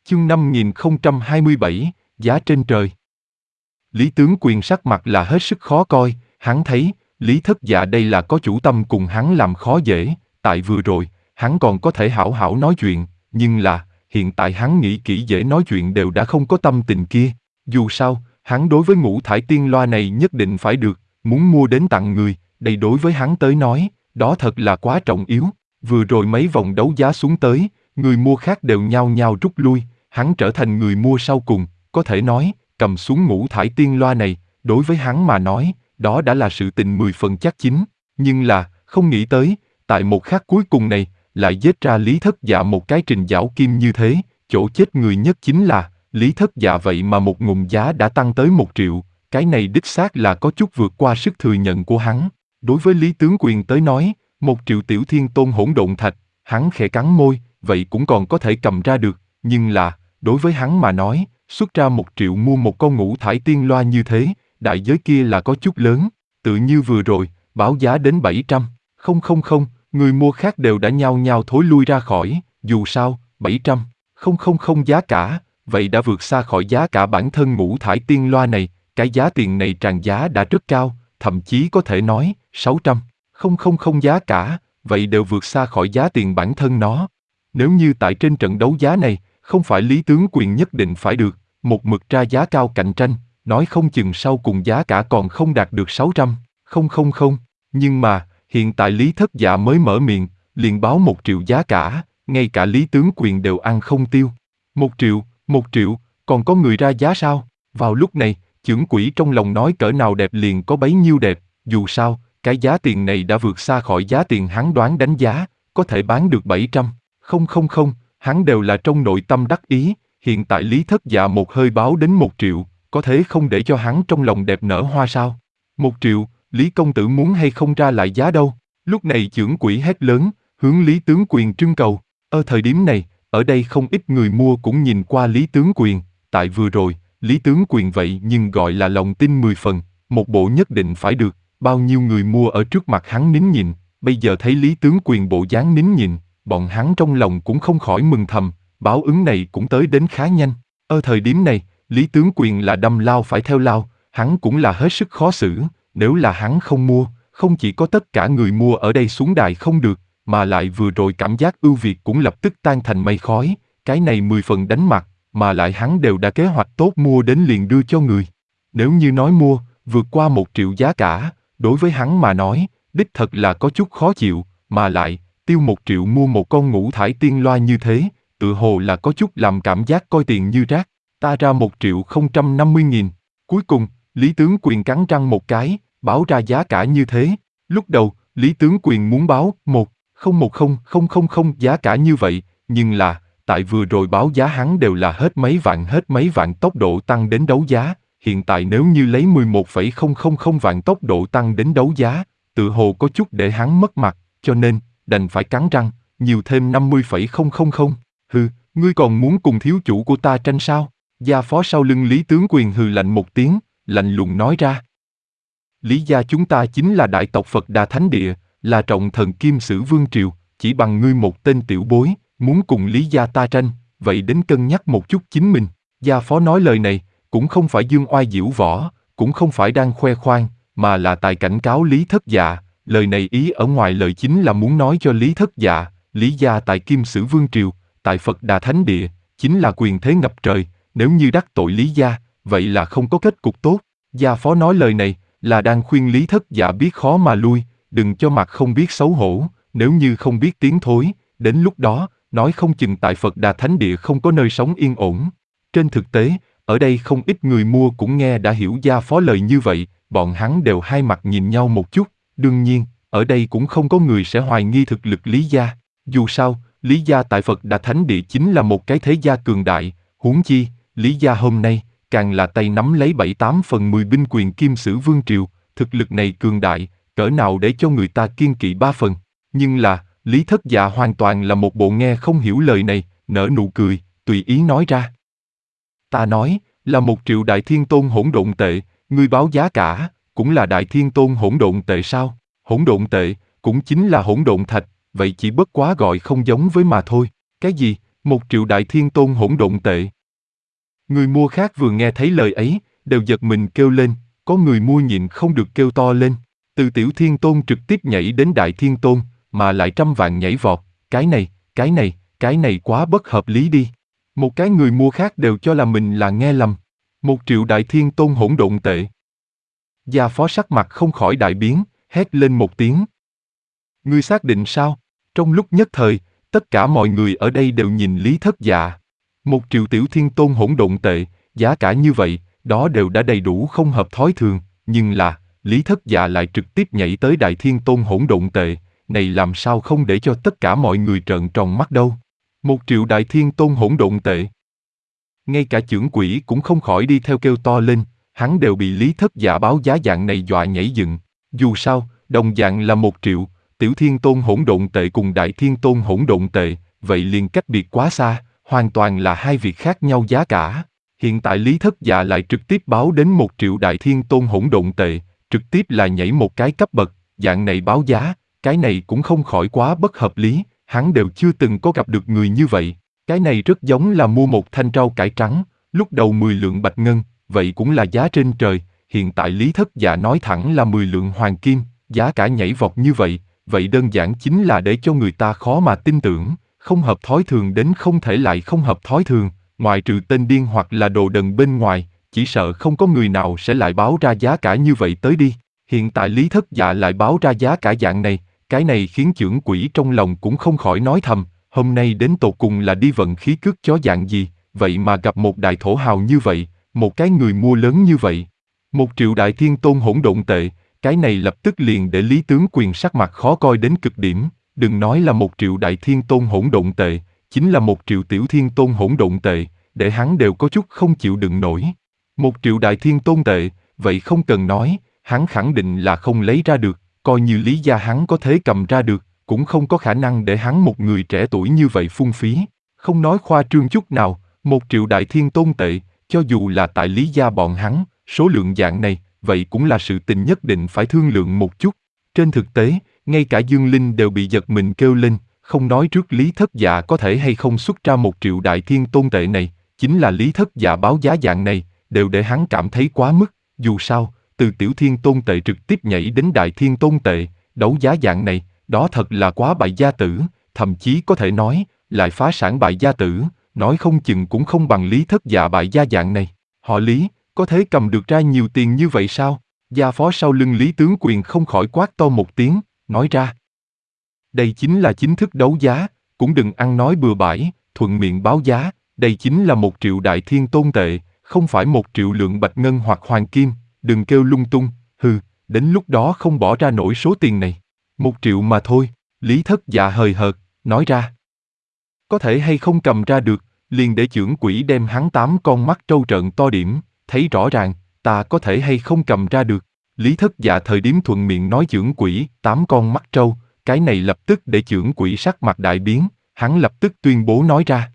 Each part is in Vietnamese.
Chương 5027, giá trên trời. Lý Tướng Quyền sắc mặt là hết sức khó coi, hắn thấy, Lý Thất Dạ đây là có chủ tâm cùng hắn làm khó dễ, tại vừa rồi, hắn còn có thể hảo hảo nói chuyện, nhưng là, hiện tại hắn nghĩ kỹ dễ nói chuyện đều đã không có tâm tình kia. Dù sao, hắn đối với ngũ thải tiên loa này nhất định phải được, muốn mua đến tặng người, đây đối với hắn tới nói, đó thật là quá trọng yếu. Vừa rồi mấy vòng đấu giá xuống tới, người mua khác đều nhao nhao rút lui, hắn trở thành người mua sau cùng, có thể nói, cầm xuống ngũ thải tiên loa này, đối với hắn mà nói, đó đã là sự tình 10 phần chắc chín, nhưng là, không nghĩ tới, tại một khắc cuối cùng này, lại giết ra Lý Thất Dạ một cái trình giảo kim như thế, chỗ chết người nhất chính là, Lý Thất Dạ vậy mà một ngụm giá đã tăng tới 1 triệu, cái này đích xác là có chút vượt qua sức thừa nhận của hắn. Đối với Lý Tướng Quyền tới nói, 1 triệu tiểu thiên tôn hỗn độn thạch, hắn khẽ cắn môi, vậy cũng còn có thể cầm ra được, nhưng là, đối với hắn mà nói, xuất ra 1 triệu mua một con ngũ thải tiên loa như thế, đại giới kia là có chút lớn, tự như vừa rồi, báo giá đến 700, không, người mua khác đều đã nhao nhao thối lui ra khỏi, dù sao, 700, không giá cả, vậy đã vượt xa khỏi giá cả bản thân ngũ thải tiên loa này, cái giá tiền này tràn giá đã rất cao, thậm chí có thể nói, 600, không giá cả, vậy đều vượt xa khỏi giá tiền bản thân nó. Nếu như tại trên trận đấu giá này, không phải Lý Tướng Quyền nhất định phải được, một mực ra giá cao cạnh tranh, nói không chừng sau cùng giá cả còn không đạt được 600, không, nhưng mà, hiện tại Lý Thất Dạ mới mở miệng, liền báo 1 triệu giá cả, ngay cả Lý Tướng Quyền đều ăn không tiêu. 1 triệu, còn có người ra giá sao? Vào lúc này, chưởng quỷ trong lòng nói cỡ nào đẹp liền có bấy nhiêu đẹp, dù sao, cái giá tiền này đã vượt xa khỏi giá tiền hắn đoán đánh giá, có thể bán được 700, không, hắn đều là trong nội tâm đắc ý, hiện tại Lý Thất Dạ một hơi báo đến 1 triệu, có thể không để cho hắn trong lòng đẹp nở hoa sao? 1 triệu, Lý công tử muốn hay không ra lại giá đâu? Lúc này chưởng quỷ hét lớn, hướng Lý Tướng Quyền trưng cầu. Thời điểm này, ở đây không ít người mua cũng nhìn qua Lý Tướng Quyền, tại vừa rồi, Lý Tướng Quyền vậy nhưng gọi là lòng tin 10 phần, một bộ nhất định phải được, bao nhiêu người mua ở trước mặt hắn nín nhịn, bây giờ thấy Lý Tướng Quyền bộ dáng nín nhịn, bọn hắn trong lòng cũng không khỏi mừng thầm, báo ứng này cũng tới đến khá nhanh. Thời điểm này, Lý Tướng Quyền là đâm lao phải theo lao, hắn cũng là hết sức khó xử, nếu là hắn không mua, không chỉ có tất cả người mua ở đây xuống đài không được, mà lại vừa rồi cảm giác ưu việt cũng lập tức tan thành mây khói, cái này 10 phần đánh mặt, mà lại hắn đều đã kế hoạch tốt mua đến liền đưa cho người. Nếu như nói mua, vượt qua 1 triệu giá cả, đối với hắn mà nói, đích thật là có chút khó chịu, mà lại, tiêu 1 triệu mua một con ngũ thải tiên loa như thế, tự hồ là có chút làm cảm giác coi tiền như rác, ta ra 1.050.000. Cuối cùng, Lý Tướng Quyền cắn răng một cái, báo ra giá cả như thế. Lúc đầu, Lý Tướng Quyền muốn báo 1.010.000 giá cả như vậy, nhưng là, tại vừa rồi báo giá hắn đều là hết mấy vạn tốc độ tăng đến đấu giá, hiện tại nếu như lấy 11.000 vạn tốc độ tăng đến đấu giá, tự hồ có chút để hắn mất mặt, cho nên, đành phải cắn răng, nhiều thêm 50.000. Hừ, ngươi còn muốn cùng thiếu chủ của ta tranh sao? Gia phó sau lưng Lý Tướng Quyền hừ lạnh một tiếng, lạnh lùng nói ra. Lý gia chúng ta chính là đại tộc Phật Đà Thánh Địa, là trọng thần Kim Sử Vương Triều, chỉ bằng ngươi một tên tiểu bối, muốn cùng Lý gia ta tranh, vậy đến cân nhắc một chút chính mình. Gia phó nói lời này, cũng không phải dương oai diễu võ, cũng không phải đang khoe khoang, mà là tại cảnh cáo Lý Thất Dạ. Lời này ý ở ngoài lời chính là muốn nói cho Lý Thất Dạ, Lý gia tại Kim Sử Vương Triều, tại Phật Đà Thánh Địa, chính là quyền thế ngập trời, nếu như đắc tội Lý gia, vậy là không có kết cục tốt. Gia phó nói lời này, là đang khuyên Lý Thất Dạ biết khó mà lui, đừng cho mặt không biết xấu hổ, nếu như không biết tiến thối, đến lúc đó, nói không chừng tại Phật Đà Thánh Địa không có nơi sống yên ổn. Trên thực tế, ở đây không ít người mua cũng nghe đã hiểu gia phó lời như vậy, bọn hắn đều hai mặt nhìn nhau một chút, đương nhiên, ở đây cũng không có người sẽ hoài nghi thực lực Lý gia, dù sao, Lý gia tại Phật Đà Thánh Địa chính là một cái thế gia cường đại, huống chi, Lý gia hôm nay, càng là tay nắm lấy 7/8 binh quyền Kim Sử Vương Triều, thực lực này cường đại, cỡ nào để cho người ta kiêng kỵ 3 phần. Nhưng là, Lý Thất Dạ hoàn toàn là một bộ nghe không hiểu lời này, nở nụ cười, tùy ý nói ra. Ta nói, là 1 triệu đại thiên tôn hỗn độn tệ, ngươi báo giá cả, cũng là đại thiên tôn hỗn độn tệ sao? Hỗn độn tệ, cũng chính là hỗn độn thạch, vậy chỉ bất quá gọi không giống với mà thôi. Cái gì, 1 triệu đại thiên tôn hỗn độn tệ. Người mua khác vừa nghe thấy lời ấy, đều giật mình kêu lên, có người mua nhịn không được kêu to lên. Từ tiểu thiên tôn trực tiếp nhảy đến đại thiên tôn, mà lại trăm vạn nhảy vọt, cái này quá bất hợp lý đi. Một cái người mua khác đều cho là mình là nghe lầm. 1 triệu đại thiên tôn hỗn độn tệ. Gia phó sắc mặt không khỏi đại biến, hét lên một tiếng. Ngươi xác định sao? Trong lúc nhất thời, tất cả mọi người ở đây đều nhìn Lý Thất Dạ. 1 triệu tiểu thiên tôn hỗn độn tệ, giá cả như vậy, đó đều đã đầy đủ không hợp thói thường, nhưng là, Lý Thất Dạ lại trực tiếp nhảy tới đại thiên tôn hỗn độn tệ, này làm sao không để cho tất cả mọi người trợn tròn mắt đâu. 1 triệu đại thiên tôn hỗn độn tệ. Ngay cả chưởng quỷ cũng không khỏi đi theo kêu to lên, hắn đều bị Lý Thất Dạ báo giá dạng này dọa nhảy dựng. Dù sao, đồng dạng là 1 triệu, tiểu thiên tôn hỗn độn tệ cùng đại thiên tôn hỗn độn tệ, vậy liền cách biệt quá xa, hoàn toàn là hai việc khác nhau giá cả. Hiện tại Lý Thất Dạ lại trực tiếp báo đến 1 triệu đại thiên tôn hỗn độn tệ, trực tiếp là nhảy một cái cấp bậc, dạng này báo giá, cái này cũng không khỏi quá bất hợp lý, hắn đều chưa từng có gặp được người như vậy. Cái này rất giống là mua một thanh rau cải trắng, lúc đầu 10 lượng bạch ngân, vậy cũng là giá trên trời, hiện tại Lý Thất Dạ nói thẳng là 10 lượng hoàng kim, giá cả nhảy vọt như vậy đơn giản chính là để cho người ta khó mà tin tưởng, không hợp thói thường đến không thể lại không hợp thói thường, ngoại trừ tên điên hoặc là đồ đần bên ngoài, chỉ sợ không có người nào sẽ lại báo ra giá cả như vậy tới đi. Hiện tại Lý Thất Dạ lại báo ra giá cả dạng này, cái này khiến chưởng quỷ trong lòng cũng không khỏi nói thầm, hôm nay đến tột cùng là đi vận khí cước chó dạng gì, vậy mà gặp một đại thổ hào như vậy, một cái người mua lớn như vậy. 1 triệu đại thiên tôn hỗn độn tệ, cái này lập tức liền để Lý Tướng Quyền sắc mặt khó coi đến cực điểm, đừng nói là 1 triệu đại thiên tôn hỗn độn tệ, chính là 1 triệu tiểu thiên tôn hỗn độn tệ, để hắn đều có chút không chịu đựng nổi. 1 triệu đại thiên tôn tệ, vậy không cần nói, hắn khẳng định là không lấy ra được, coi như Lý gia hắn có thể cầm ra được, cũng không có khả năng để hắn một người trẻ tuổi như vậy phung phí. Không nói khoa trương chút nào, 1 triệu đại thiên tôn tệ, cho dù là tại Lý gia bọn hắn, số lượng dạng này, vậy cũng là sự tình nhất định phải thương lượng một chút. Trên thực tế, ngay cả Dương Linh đều bị giật mình kêu lên, không nói trước Lý Thất Dạ có thể hay không xuất ra 1 triệu đại thiên tôn tệ này, chính là Lý Thất Dạ báo giá dạng này, đều để hắn cảm thấy quá mức, dù sao, từ tiểu thiên tôn tệ trực tiếp nhảy đến đại thiên tôn tệ, đấu giá dạng này, đó thật là quá bại gia tử, thậm chí có thể nói, lại phá sản bại gia tử, nói không chừng cũng không bằng Lý Thất Dạ bại gia dạng này. Họ Lý, có thể cầm được ra nhiều tiền như vậy sao? Gia phó sau lưng Lý Tướng Quyền không khỏi quát to một tiếng, nói ra. Đây chính là chính thức đấu giá, cũng đừng ăn nói bừa bãi, thuận miệng báo giá, đây chính là 1 triệu đại thiên tôn tệ, không phải 1 triệu lượng bạch ngân hoặc hoàng kim, đừng kêu lung tung, hừ, đến lúc đó không bỏ ra nổi số tiền này. 1 triệu mà thôi, Lý Thất Dạ hời hợt, nói ra. Có thể hay không cầm ra được, liền để chưởng quỷ đem hắn 8 con mắt trâu trợn to điểm, thấy rõ ràng, ta có thể hay không cầm ra được. Lý Thất Dạ thời điểm thuận miệng nói chưởng quỷ, 8 con mắt trâu, cái này lập tức để chưởng quỷ sắc mặt đại biến, hắn lập tức tuyên bố nói ra.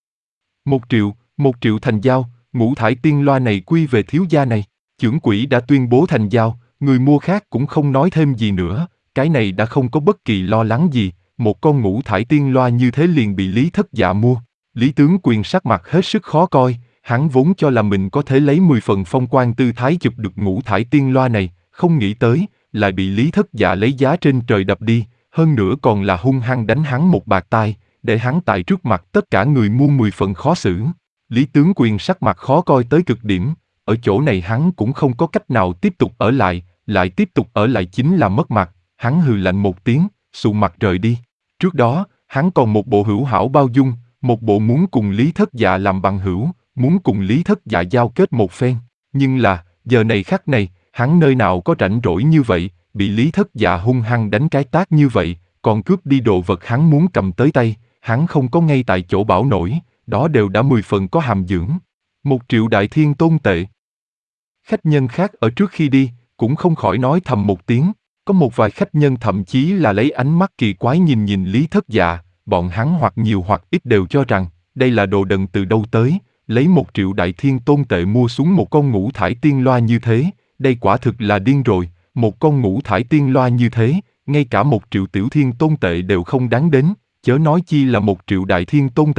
1 triệu thành giao, ngũ thải tiên loa này quy về thiếu gia này, chưởng quỷ đã tuyên bố thành giao, người mua khác cũng không nói thêm gì nữa, cái này đã không có bất kỳ lo lắng gì, một con ngũ thải tiên loa như thế liền bị Lý Thất Dạ mua. Lý Tướng Quyền sắc mặt hết sức khó coi, hắn vốn cho là mình có thể lấy 10 phần phong quang tư thái chụp được ngũ thải tiên loa này, không nghĩ tới, lại bị Lý Thất Dạ lấy giá trên trời đập đi, hơn nữa còn là hung hăng đánh hắn một bạt tai, để hắn tại trước mặt tất cả người mua 10 phần khó xử. Lý Tướng Quyền sắc mặt khó coi tới cực điểm, ở chỗ này hắn cũng không có cách nào tiếp tục ở lại tiếp tục ở lại chính là mất mặt, hắn hừ lạnh một tiếng, sụ mặt rời đi. Trước đó, hắn còn một bộ hữu hảo bao dung, một bộ muốn cùng Lý Thất Dạ làm bằng hữu, muốn cùng Lý Thất Dạ giao kết một phen, nhưng là, giờ này khắc này, hắn nơi nào có rảnh rỗi như vậy, bị Lý Thất Dạ hung hăng đánh cái tát như vậy, còn cướp đi đồ vật hắn muốn cầm tới tay, hắn không có ngay tại chỗ bảo nổi, đó đều đã 10 phần có hàm dưỡng. 1 triệu đại thiên tôn tệ. Khách nhân khác ở trước khi đi, cũng không khỏi nói thầm một tiếng, có một vài khách nhân thậm chí là lấy ánh mắt kỳ quái nhìn Lý Thất Dạ, bọn hắn hoặc nhiều hoặc ít đều cho rằng, đây là đồ đần từ đâu tới, lấy 1 triệu đại thiên tôn tệ mua xuống một con ngũ thải tiên loa như thế, đây quả thực là điên rồi, một con ngũ thải tiên loa như thế, ngay cả 1 triệu tiểu thiên tôn tệ đều không đáng đến, chớ nói chi là 1 triệu đại thiên tôn tệ.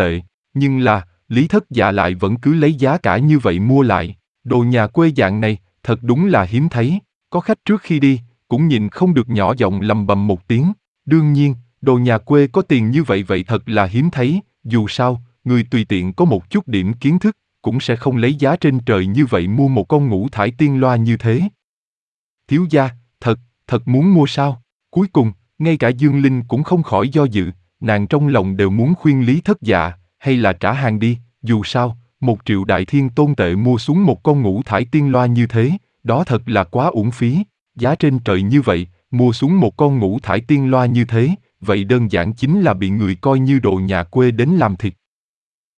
Nhưng là, Lý Thất Dạ lại vẫn cứ lấy giá cả như vậy mua lại. Đồ nhà quê dạng này, thật đúng là hiếm thấy. Có khách trước khi đi, cũng nhìn không được nhỏ giọng lầm bầm một tiếng. Đương nhiên, đồ nhà quê có tiền như vậy vậy thật là hiếm thấy, dù sao, người tùy tiện có một chút điểm kiến thức, cũng sẽ không lấy giá trên trời như vậy mua một con ngũ thải tiên loa như thế. Thiếu gia, thật muốn mua sao? Cuối cùng, ngay cả Dương Linh cũng không khỏi do dự, nàng trong lòng đều muốn khuyên Lý Thất Dạ, hay là trả hàng đi, dù sao, 1 triệu đại thiên tôn tệ mua xuống một con ngũ thải tiên loa như thế, đó thật là quá uổng phí, giá trên trời như vậy, mua xuống một con ngũ thải tiên loa như thế, vậy đơn giản chính là bị người coi như đồ nhà quê đến làm thịt.